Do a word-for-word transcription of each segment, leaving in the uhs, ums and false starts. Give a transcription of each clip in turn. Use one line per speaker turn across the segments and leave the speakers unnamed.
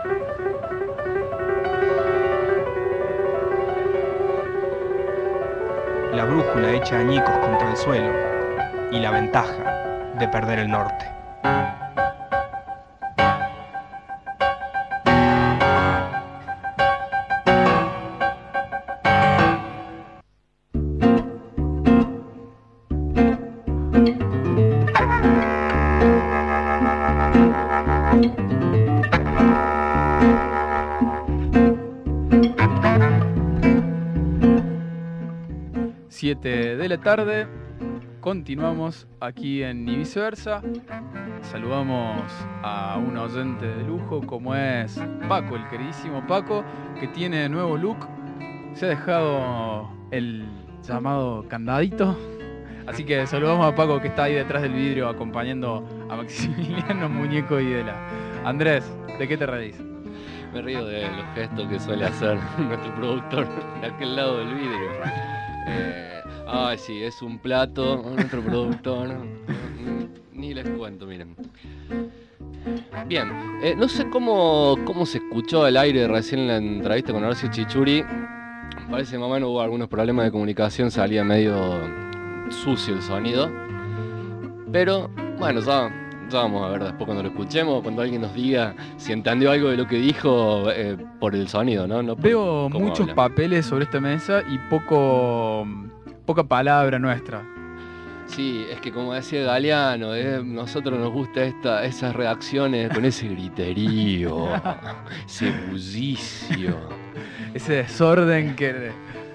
La brújula echa añicos contra el suelo y la ventaja de perder el norte.
siete de la tarde, continuamos aquí en Ni Viceversa. Saludamos a un oyente de lujo como es Paco, el queridísimo Paco, que tiene nuevo look. Se ha dejado el llamado candadito. Así que saludamos a Paco, que está ahí detrás del vidrio acompañando a Maximiliano Muñeco y Dela. Andrés, ¿de qué te reís?
Me río de los gestos que suele hacer nuestro productor de aquel lado del vidrio. Eh, ay, sí, es un plato, nuestro productor. Ni les cuento, miren. Bien, eh, no sé cómo, cómo se escuchó al aire recién en la entrevista con Horacio Chichuri. Parece que más o menos hubo algunos problemas de comunicación, salía medio sucio el sonido. Pero, bueno, ya... vamos a ver después cuando lo escuchemos, cuando alguien nos diga si entendió algo de lo que dijo eh, por el sonido, ¿no? no por
Veo muchos habla. papeles sobre esta mesa y poco poca palabra nuestra.
Sí, es que como decía Galeano, eh, nosotros nos gusta esta, esas reacciones con ese griterío, ese bullicio.
Ese desorden que...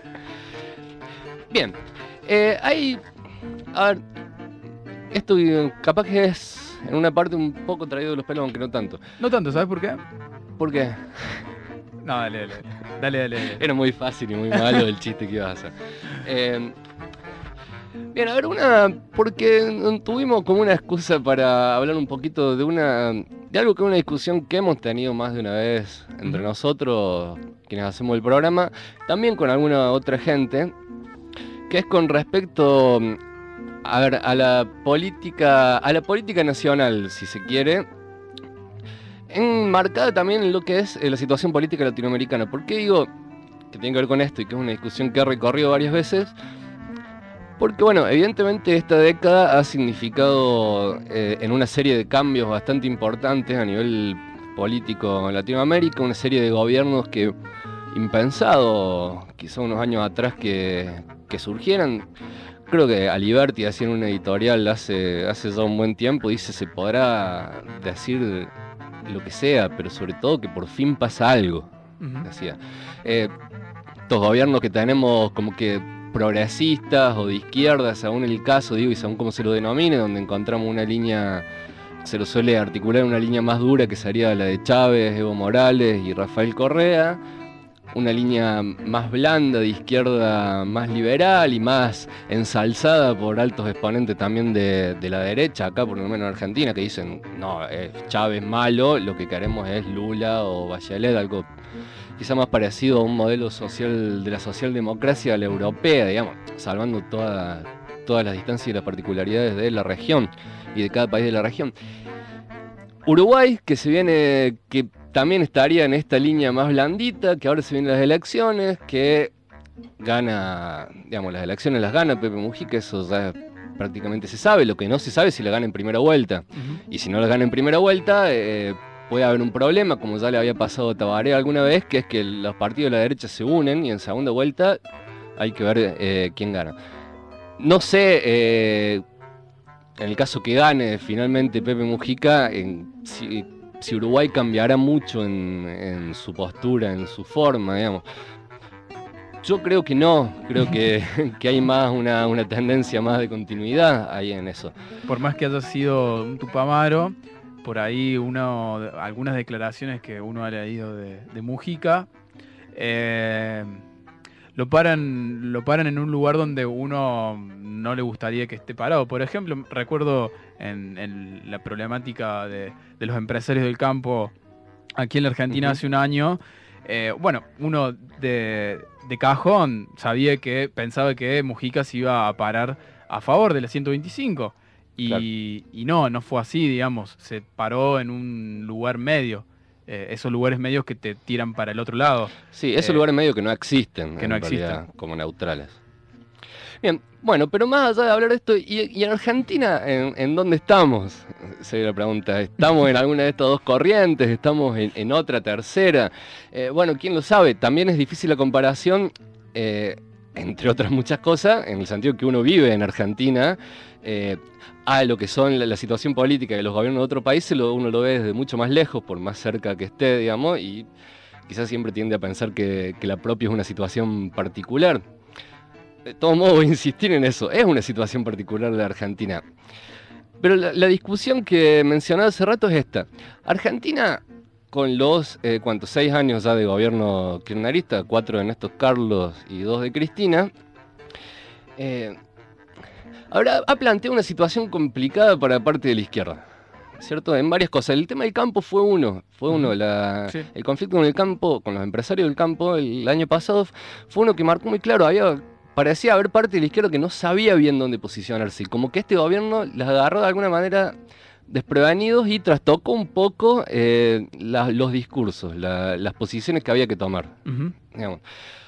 Bien, eh, hay... A ver, esto capaz que es... en una parte un poco traído de los pelos, aunque no tanto.
No tanto, ¿sabes por qué?
¿Por qué?
No, dale, dale, dale, dale, dale.
Era muy fácil y muy malo el chiste que ibas a hacer. Eh, bien, a ver, una... porque tuvimos como una excusa para hablar un poquito de una... de algo que es una discusión que hemos tenido más de una vez entre nosotros, quienes hacemos el programa, también con alguna otra gente, que es con respecto... A ver, a la política, a la política nacional, si se quiere, enmarcada también en lo que es la situación política latinoamericana. ¿Por qué digo que tiene que ver con esto y que es una discusión que ha recorrido varias veces? Porque, bueno, evidentemente esta década ha significado eh, en una serie de cambios bastante importantes a nivel político en Latinoamérica, una serie de gobiernos que impensado, quizá unos años atrás que, que surgieran. Creo que Aliberti, haciendo una editorial hace, hace ya un buen tiempo, dice se podrá decir lo que sea, pero sobre todo que por fin pasa algo. Uh-huh. Decía. Eh, estos gobiernos que tenemos como que progresistas o de izquierda, según el caso, digo, y según cómo se lo denomine, donde encontramos una línea, se lo suele articular una línea más dura que sería la de Chávez, Evo Morales y Rafael Correa. Una línea más blanda, de izquierda más liberal y más ensalzada por altos exponentes también de, de la derecha, acá por lo menos en Argentina, que dicen, no, es Chávez malo, lo que queremos es Lula o Bachelet, algo quizá más parecido a un modelo social de la socialdemocracia a la europea, digamos, salvando toda, todas las distancias y las particularidades de la región y de cada país de la región. Uruguay, que se viene... que también estaría en esta línea más blandita, que ahora se vienen las elecciones, que gana, digamos, las elecciones las gana Pepe Mujica, eso ya prácticamente se sabe. Lo que no se sabe es si la gana en primera vuelta. Uh-huh. Y si no la gana en primera vuelta, eh, puede haber un problema, como ya le había pasado a Tabaré alguna vez, que es que los partidos de la derecha se unen y en segunda vuelta hay que ver eh, quién gana. No sé, eh, en el caso que gane finalmente Pepe Mujica, en, si... si Uruguay cambiará mucho en, en su postura, en su forma, digamos. Yo creo que no, creo que, que hay más una, una tendencia más de continuidad ahí en eso.
Por más que haya sido un Tupamaro, por ahí uno, algunas declaraciones que uno ha leído de, de Mujica, eh, lo paran, lo paran en un lugar donde uno no le gustaría que esté parado. Por ejemplo, recuerdo en, en la problemática de, de los empresarios del campo aquí en la Argentina uh-huh. hace un año. Eh, bueno, uno de, de cajón sabía que pensaba que Mujica se iba a parar a favor de la ciento veinticinco. Y, claro. y no, no fue así, digamos. Se paró en un lugar medio. eh, esos lugares medios que te tiran para el otro lado.
Sí, esos
eh,
lugares medios que no existen,
que
en
no
realidad,
existen.
como neutrales. Bien, bueno, pero más allá de hablar de esto, ¿y, y en Argentina en, en dónde estamos? Sería la pregunta. ¿Estamos en alguna de estas dos corrientes? ¿Estamos en, en otra, tercera? Eh, bueno, quién lo sabe. También es difícil la comparación, eh, entre otras muchas cosas, en el sentido que uno vive en Argentina, eh, a lo que son la, la situación política de los gobiernos de otro país, lo, uno lo ve desde mucho más lejos, por más cerca que esté, digamos, y quizás siempre tiende a pensar que, que la propia es una situación particular. De todos modos voy a insistir en eso, es una situación particular de Argentina. Pero la, la discusión que mencionaba hace rato es esta. Argentina, con los, eh, ¿cuántos? Seis años ya de gobierno kirchnerista, cuatro de Néstor Carlos y dos de Cristina, eh, ahora ha planteado una situación complicada para parte de la izquierda, ¿cierto? En varias cosas. El tema del campo fue uno, fue uno. La, sí. El conflicto con el campo, con los empresarios del campo el año pasado, fue uno que marcó muy claro. Había... Parecía haber parte de la izquierda que no sabía bien dónde posicionarse. Y como que este gobierno las agarró de alguna manera desprevenidos y trastocó un poco eh, la, los discursos, la, las posiciones que había que tomar. Uh-huh. Digamos.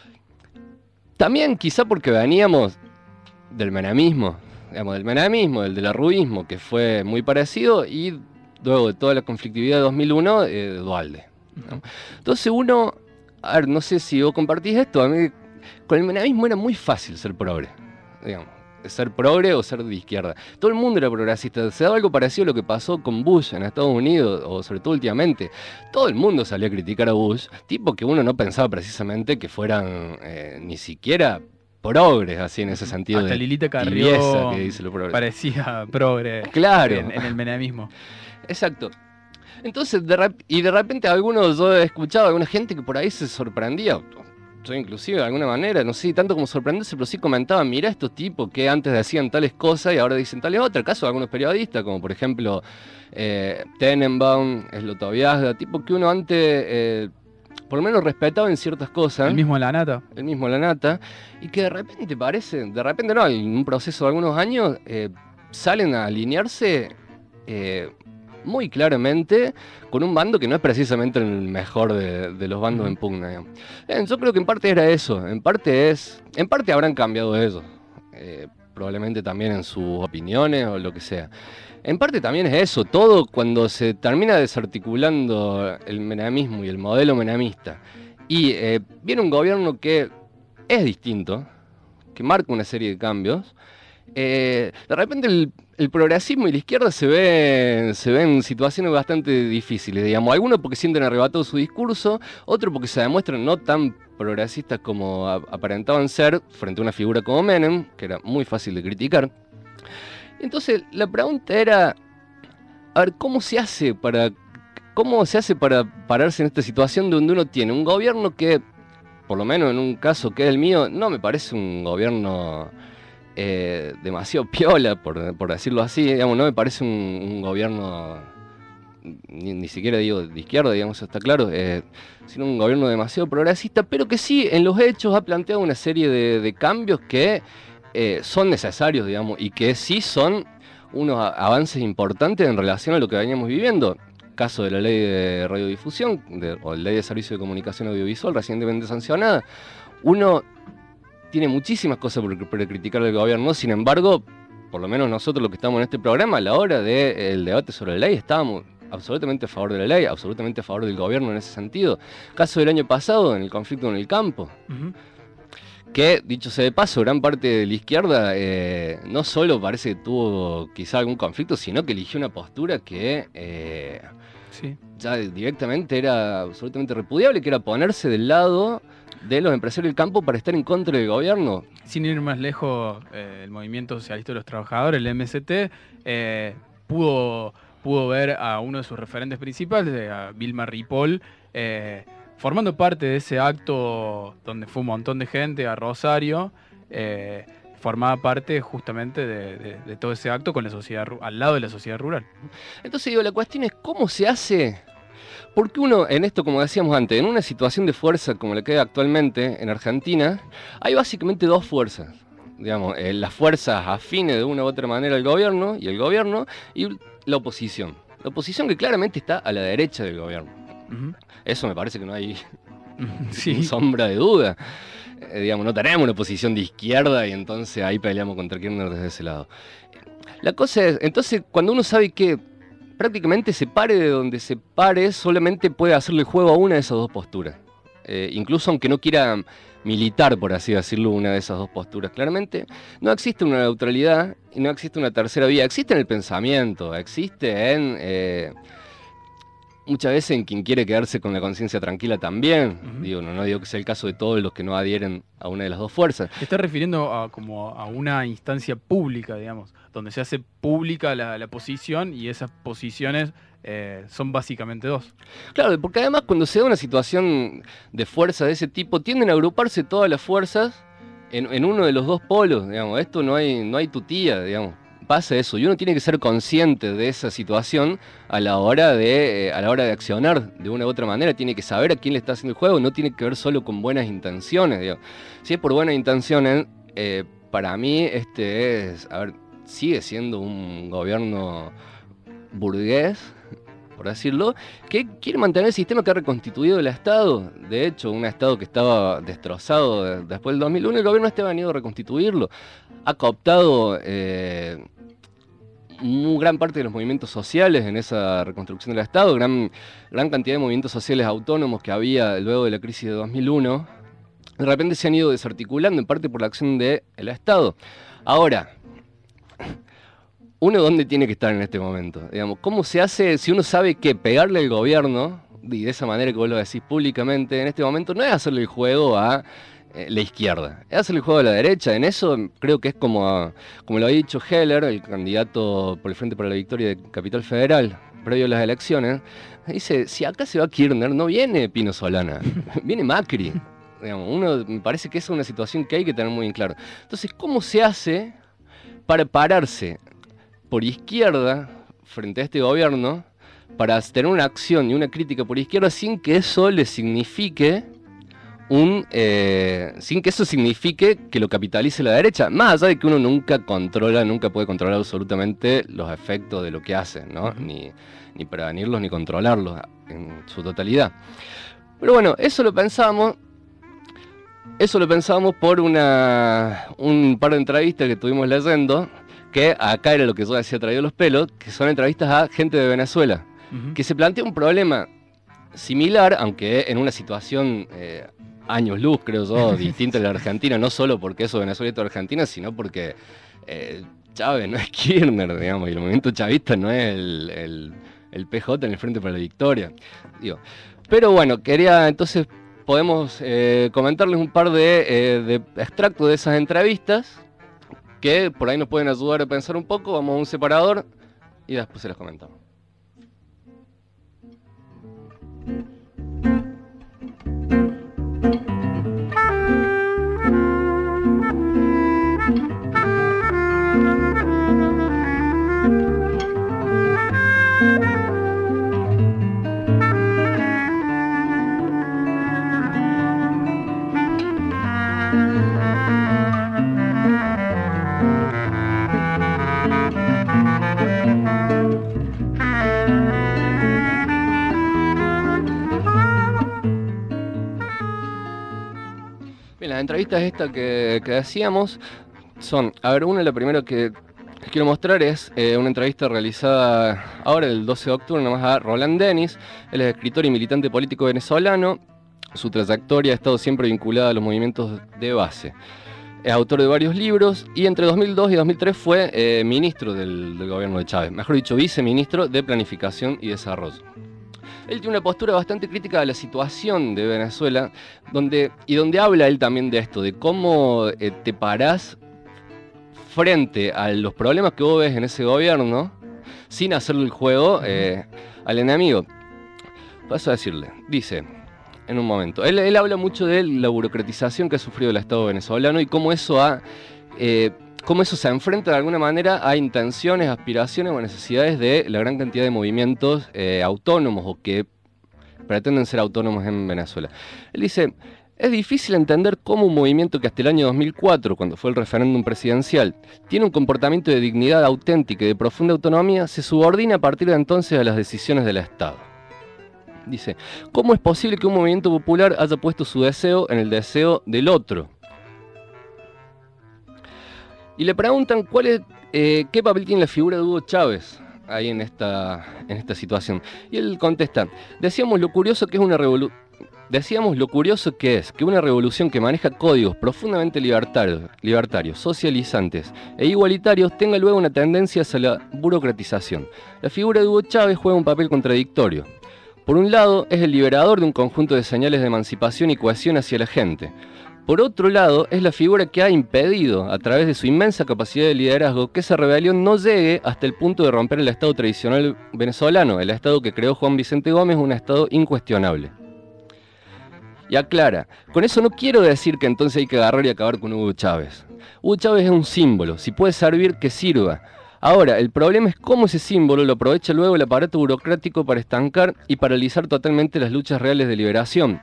También quizá porque veníamos del menemismo, digamos, del menemismo, del del arruismo, que fue muy parecido, y luego de toda la conflictividad de dos mil uno, eh, de Duhalde. ¿No? Entonces uno, a ver, no sé si vos compartís esto, a mí... Con el menemismo era muy fácil ser progre, digamos, ser progre o ser de izquierda. Todo el mundo era progresista. Se daba algo parecido a lo que pasó con Bush en Estados Unidos, o sobre todo últimamente. Todo el mundo salía a criticar a Bush, tipo que uno no pensaba precisamente que fueran eh, ni siquiera progres, así en ese sentido.
Hasta
de
Lilita Carrió
que dice lo progre.
Parecía progre,
claro,
en, en el menemismo.
Exacto. Entonces, de rep- y de repente algunos, yo he escuchado a alguna gente que por ahí se sorprendía. Yo inclusive de alguna manera, no sé tanto como sorprenderse, pero sí comentaban, mira estos tipos que antes decían tales cosas y ahora dicen tales otras. Caso de algunos periodistas, como por ejemplo eh, Tenenbaum, Slotoviazga, tipo que uno antes eh, por lo menos respetaba en ciertas cosas.
El mismo Lanata.
El mismo Lanata, y que de repente parece, de repente no, en un proceso de algunos años eh, salen a alinearse eh, muy claramente con un bando que no es precisamente el mejor de, de los bandos en pugna. Digamos. Eh, yo creo que en parte era eso, en parte es, en parte habrán cambiado ellos, eh, probablemente también en sus opiniones o lo que sea. En parte también es eso, todo cuando se termina desarticulando el menemismo y el modelo menemista y eh, viene un gobierno que es distinto, que marca una serie de cambios, eh, de repente el El progresismo y la izquierda se ven, se ven en situaciones bastante difíciles, digamos. Algunos porque sienten arrebatado su discurso, otros porque se demuestran no tan progresistas como aparentaban ser frente a una figura como Menem, que era muy fácil de criticar. Entonces la pregunta era, a ver, ¿cómo se hace para, cómo se hace para pararse en esta situación donde uno tiene un gobierno que, por lo menos en un caso que es el mío, no me parece un gobierno... Eh, demasiado piola, por, por decirlo así, digamos, no me parece un, un gobierno, ni, ni siquiera digo de izquierda, digamos, está claro, eh, sino un gobierno demasiado progresista, pero que sí, en los hechos ha planteado una serie de, de cambios que eh, son necesarios, digamos, y que sí son unos avances importantes en relación a lo que veníamos viviendo. Caso de la ley de radiodifusión, de, o la ley de servicio de comunicación audiovisual recientemente sancionada, uno... tiene muchísimas cosas por, por criticar al gobierno, sin embargo, por lo menos nosotros los que estamos en este programa, a la hora del debate sobre la ley, estábamos absolutamente a favor de la ley, absolutamente a favor del gobierno en ese sentido. Caso del año pasado, en el conflicto con el campo, uh-huh. que, dicho sea de paso, gran parte de la izquierda eh, no solo parece que tuvo quizá algún conflicto, sino que eligió una postura que eh, sí. ya directamente era absolutamente repudiable, que era ponerse del lado de los empresarios del campo para estar en contra del gobierno.
Sin ir más lejos, eh, el Movimiento Socialista de los Trabajadores, el M S T, eh, pudo, pudo ver a uno de sus referentes principales, a Vilma Ripoll, eh, formando parte de ese acto donde fue un montón de gente a Rosario, eh, formaba parte justamente de, de, de todo ese acto con la sociedad, al lado de la sociedad rural.
Entonces digo, la cuestión es cómo se hace... Porque uno, en esto, como decíamos antes, en una situación de fuerza como la que hay actualmente en Argentina, hay básicamente dos fuerzas. Digamos, eh, las fuerzas afines de una u otra manera al gobierno y el gobierno, y la oposición. La oposición que claramente está a la derecha del gobierno.
Uh-huh.
Eso me parece que no hay
Sí.
ni sombra de duda. Eh, digamos, no tenemos una posición de izquierda y entonces ahí peleamos contra Kirchner desde ese lado. La cosa es, entonces, cuando uno sabe que prácticamente se pare de donde se pare, solamente puede hacerle juego a una de esas dos posturas. Eh, incluso aunque no quiera militar, por así decirlo, una de esas dos posturas. Claramente no existe una neutralidad y no existe una tercera vía. Existe en el pensamiento, existe en... Eh, muchas veces en quien quiere quedarse con la conciencia tranquila también. Uh-huh. Digo, no, no digo que sea el caso de todos los que no adhieren a una de las dos fuerzas.
Te estás refiriendo a, como a una instancia pública, digamos, donde se hace pública la, la posición y esas posiciones eh, son básicamente dos.
Claro, porque además cuando se da una situación de fuerza de ese tipo, tienden a agruparse todas las fuerzas en, en uno de los dos polos, digamos. Esto no hay, no hay tutía, digamos. Pasa eso, y uno tiene que ser consciente de esa situación a la hora de eh, a la hora de accionar de una u otra manera. Tiene que saber a quién le está haciendo el juego, no tiene que ver solo con buenas intenciones, digamos. Si es por buenas intenciones, eh, para mí este es, a ver, sigue siendo un gobierno burgués, por decirlo, que quiere mantener el sistema que ha reconstituido el Estado. De hecho, un Estado que estaba destrozado después del dos mil uno, el gobierno este ha venido a reconstituirlo. Ha cooptado eh, una gran parte de los movimientos sociales en esa reconstrucción del Estado, gran, gran cantidad de movimientos sociales autónomos que había luego de la crisis de dos mil uno, de repente se han ido desarticulando en parte por la acción del Estado. Ahora, ¿uno dónde tiene que estar en este momento? Digamos, ¿cómo se hace si uno sabe que pegarle al gobierno, y de esa manera que vos lo decís públicamente, en este momento no es hacerle el juego a la izquierda, es hacerle el juego a la derecha? En eso creo que es como, como lo ha dicho Heller, el candidato por el Frente para la Victoria de Capital Federal, previo a las elecciones. Dice, si acá se va Kirchner, no viene Pino Solana, viene Macri. Digamos, uno, me parece que esa es una situación que hay que tener muy en claro. Entonces, ¿cómo se hace para pararse por izquierda frente a este gobierno, para tener una acción y una crítica por izquierda sin que eso le signifique un eh, sin que eso signifique que lo capitalice la derecha, más allá de que uno nunca controla, nunca puede controlar absolutamente los efectos de lo que hace, ¿no? Uh-huh. Ni, ni prevenirlos ni controlarlos en su totalidad. Pero bueno, eso lo pensamos, eso lo pensamos por una un par de entrevistas que estuvimos leyendo, que acá era lo que yo decía traído los pelos, que son entrevistas a gente de Venezuela, uh-huh. que se plantea un problema similar, aunque en una situación eh, años luz, creo yo, distinta a la Argentina, no solo porque eso Venezuela y toda Argentina, sino porque eh, Chávez no es Kirchner, digamos, y el movimiento chavista no es el, el, el P J en el Frente para la Victoria. Digo. Pero bueno, quería entonces, podemos eh, comentarles un par de, eh, de extractos de esas entrevistas, que por ahí nos pueden ayudar a pensar un poco. Vamos a un separador y después se las comentamos. Las entrevistas estas que, que decíamos son, a ver, una, la primera que quiero mostrar es eh, una entrevista realizada ahora el doce de octubre, nomás a Roland Denis. Él es escritor y militante político venezolano. Su trayectoria ha estado siempre vinculada a los movimientos de base. Es autor de varios libros y entre dos mil dos y dos mil tres fue eh, ministro del, del gobierno de Chávez, mejor dicho, viceministro de Planificación y Desarrollo. Él tiene una postura bastante crítica de la situación de Venezuela, donde, y donde habla él también de esto, de cómo eh, te parás frente a los problemas que vos ves en ese gobierno, sin hacerle el juego eh, al enemigo. Paso a decirle, dice, en un momento, él, él habla mucho de la burocratización que ha sufrido el Estado venezolano y cómo eso ha... Eh, cómo eso se enfrenta de alguna manera a intenciones, aspiraciones o necesidades de la gran cantidad de movimientos eh, autónomos o que pretenden ser autónomos en Venezuela. Él dice, es difícil entender cómo un movimiento que hasta el año dos mil cuatro, cuando fue el referéndum presidencial, tiene un comportamiento de dignidad auténtica y de profunda autonomía, se subordina a partir de entonces a las decisiones del Estado. Dice, ¿cómo es posible que un movimiento popular haya puesto su deseo en el deseo del otro? Y le preguntan cuál es, eh, qué papel tiene la figura de Hugo Chávez ahí en esta, en esta situación. Y él contesta, decíamos lo curioso que es una revolución. Decíamos lo curioso que es que una revolución que maneja códigos profundamente libertarios, libertarios, socializantes e igualitarios tenga luego una tendencia hacia la burocratización. La figura de Hugo Chávez juega un papel contradictorio. Por un lado, es el liberador de un conjunto de señales de emancipación y cohesión hacia la gente. Por otro lado, es la figura que ha impedido, a través de su inmensa capacidad de liderazgo, que esa rebelión no llegue hasta el punto de romper el Estado tradicional venezolano, el Estado que creó Juan Vicente Gómez, un Estado incuestionable. Y aclara, con eso no quiero decir que entonces hay que agarrar y acabar con Hugo Chávez. Hugo Chávez es un símbolo, si puede servir, que sirva. Ahora, el problema es cómo ese símbolo lo aprovecha luego el aparato burocrático para estancar y paralizar totalmente las luchas reales de liberación.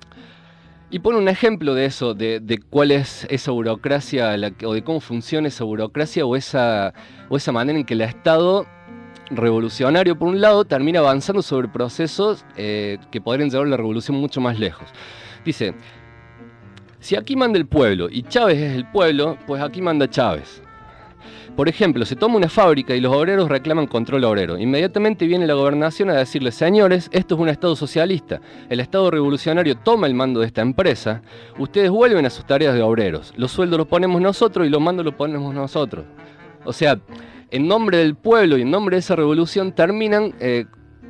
Y pone un ejemplo de eso, de, de cuál es esa burocracia, la, o de cómo funciona esa burocracia o esa, o esa manera en que el Estado revolucionario, por un lado, termina avanzando sobre procesos eh, que podrían llevar la revolución mucho más lejos. Dice, si aquí manda el pueblo y Chávez es el pueblo, pues aquí manda Chávez. Por ejemplo, se toma una fábrica y los obreros reclaman control obrero. Inmediatamente viene la gobernación a decirles, señores, esto es un Estado socialista. El Estado revolucionario toma el mando de esta empresa. Ustedes vuelven a sus tareas de obreros. Los sueldos los ponemos nosotros y los mandos los ponemos nosotros. O sea, en nombre del pueblo y en nombre de esa revolución terminan eh,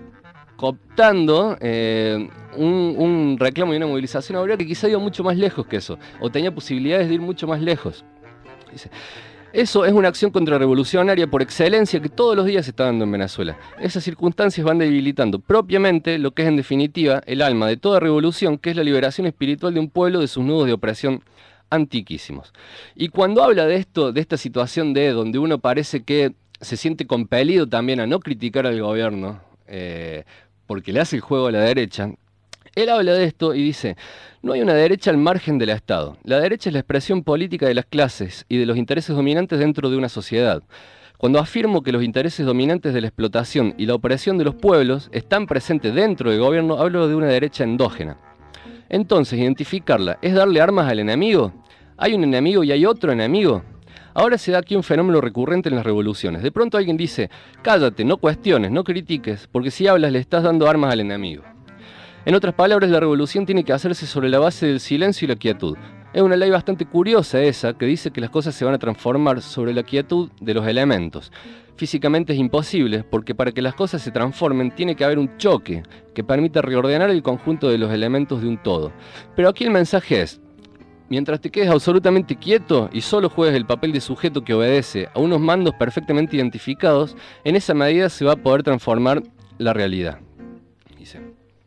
cooptando eh, un, un reclamo y una movilización obrera que quizá iba mucho más lejos que eso, o tenía posibilidades de ir mucho más lejos. Dice, eso es una acción contrarrevolucionaria por excelencia que todos los días se está dando en Venezuela. Esas circunstancias van debilitando propiamente lo que es en definitiva el alma de toda revolución, que es la liberación espiritual de un pueblo de sus nudos de opresión antiquísimos. Y cuando habla de esto, de esta situación de donde uno parece que se siente compelido también a no criticar al gobierno, eh, porque le hace el juego a la derecha, él habla de esto y dice, no hay una derecha al margen del Estado. La derecha es la expresión política de las clases y de los intereses dominantes dentro de una sociedad. Cuando afirmo que los intereses dominantes de la explotación y la opresión de los pueblos están presentes dentro del gobierno, hablo de una derecha endógena. Entonces, identificarla, ¿es darle armas al enemigo? ¿Hay un enemigo y hay otro enemigo? Ahora se da aquí un fenómeno recurrente en las revoluciones. De pronto alguien dice, cállate, no cuestiones, no critiques, porque si hablas le estás dando armas al enemigo. En otras palabras, la revolución tiene que hacerse sobre la base del silencio y la quietud. Es una ley bastante curiosa esa, que dice que las cosas se van a transformar sobre la quietud de los elementos. Físicamente es imposible, porque para que las cosas se transformen tiene que haber un choque que permita reordenar el conjunto de los elementos de un todo. Pero aquí el mensaje es, mientras te quedes absolutamente quieto y solo juegues el papel de sujeto que obedece a unos mandos perfectamente identificados, en esa medida se va a poder transformar la realidad. Dice.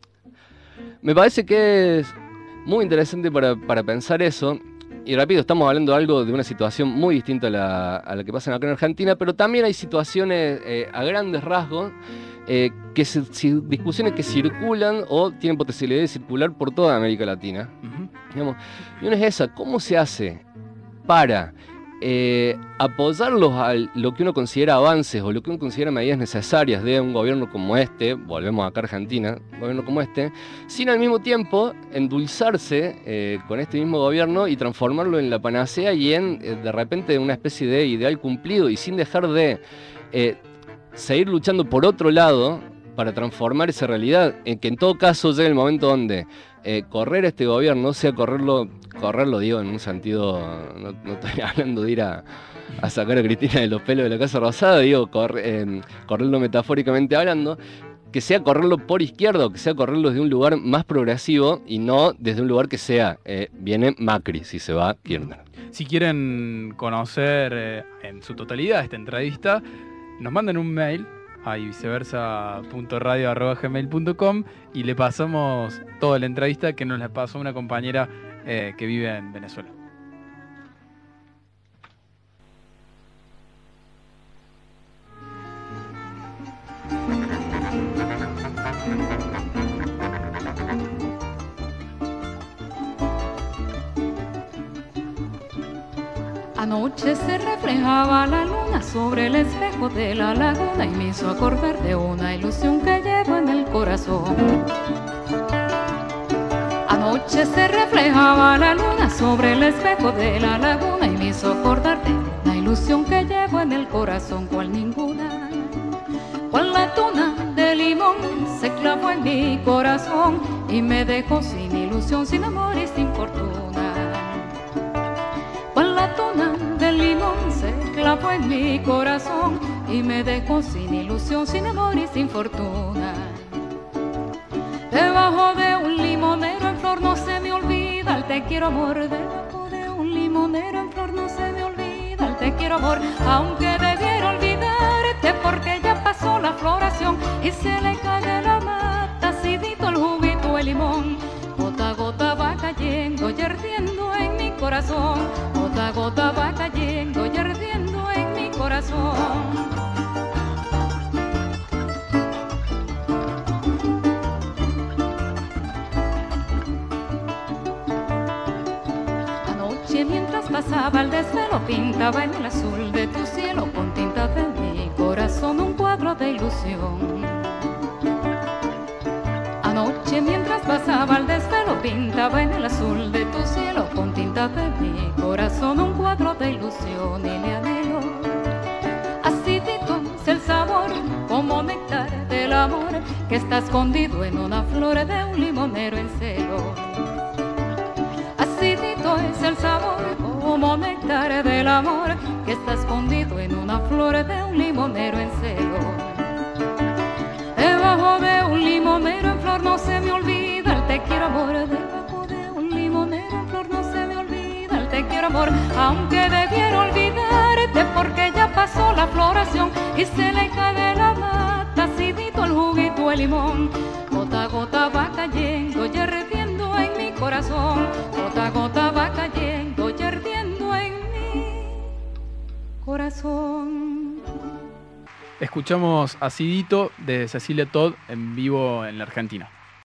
Me parece que es muy interesante para, para pensar eso. Y rápido, estamos hablando de algo de una situación muy distinta a la, a la que pasa acá en Argentina, pero también hay situaciones eh, a grandes rasgos, eh, que se, si, discusiones que circulan o tienen potencialidad de circular por toda América Latina. Uh-huh. Digamos, y una es esa, ¿cómo se hace para eh, apoyarlos a lo que uno considera avances o lo que uno considera medidas necesarias de un gobierno como este, volvemos acá a Argentina, un gobierno como este, sin al mismo tiempo endulzarse eh, con este mismo gobierno y transformarlo en la panacea y en, eh, de repente, una especie de ideal cumplido y sin dejar de eh, seguir luchando por otro lado para transformar esa realidad, en que en todo caso llegue el momento donde eh, correr este gobierno, sea correrlo, correrlo digo en un sentido, no, no estoy hablando de ir a, a sacar a Cristina de los pelos de la Casa Rosada, digo corre, eh, correrlo metafóricamente hablando, que sea correrlo por izquierda o que sea correrlo desde un lugar más progresivo y no desde un lugar que sea, eh, viene Macri si se va Kirchner.
Si quieren conocer eh, en su totalidad esta entrevista, nos mandan un mail a viceversa punto radio arroba gmail punto com y le pasamos toda la entrevista que nos la pasó una compañera eh, que vive en Venezuela.
Anoche se reflejaba la luna sobre el espejo de la laguna y me hizo acordar de una ilusión que llevo en el corazón. Anoche se reflejaba la luna sobre el espejo de la laguna y me hizo acordar de una ilusión que llevo en el corazón, cual ninguna, cual la tuna de limón se clavó en mi corazón y me dejó sin ilusión, sin amor y sin fortuna. Cual la tuna de limón se clavó en mi corazón y me dejó sin ilusión, sin amor y sin fortuna. Debajo de un limonero en flor no se me olvida el te quiero amor. Debajo de un limonero en flor no se me olvida el te quiero amor. Aunque debiera olvidarte porque ya pasó la floración y se le cae la mata, acidito el juguito el limón. Gota a gota va cayendo y ardiendo en mi corazón. Gota a gota va cayendo y ardiendo en mi corazón. Mientras pasaba el desvelo pintaba en el azul de tu cielo con tinta de mi corazón un cuadro de ilusión. Anoche mientras pasaba el desvelo pintaba en el azul de tu cielo con tinta de mi corazón un cuadro de ilusión y le anhelo. Acidito es el sabor como néctar del amor que está escondido en una flor de un limonero en celo. Acidito es el sabor como néctar del amor que está escondido en una flor de un limonero en celo. Debajo de un limonero en flor no se me olvida el te quiero amor. Debajo de un limonero en flor no se me olvida el te quiero amor. Aunque debiera olvidarte porque ya pasó la floración y se le cae la mata, acidito el juguito el limón. Gota a gota va cayendo y ardiendo en mi corazón. Gota a gota va cayendo y ardiendo en mi corazón.
Escuchamos Acidito de Cecilia Todd en vivo en la Argentina.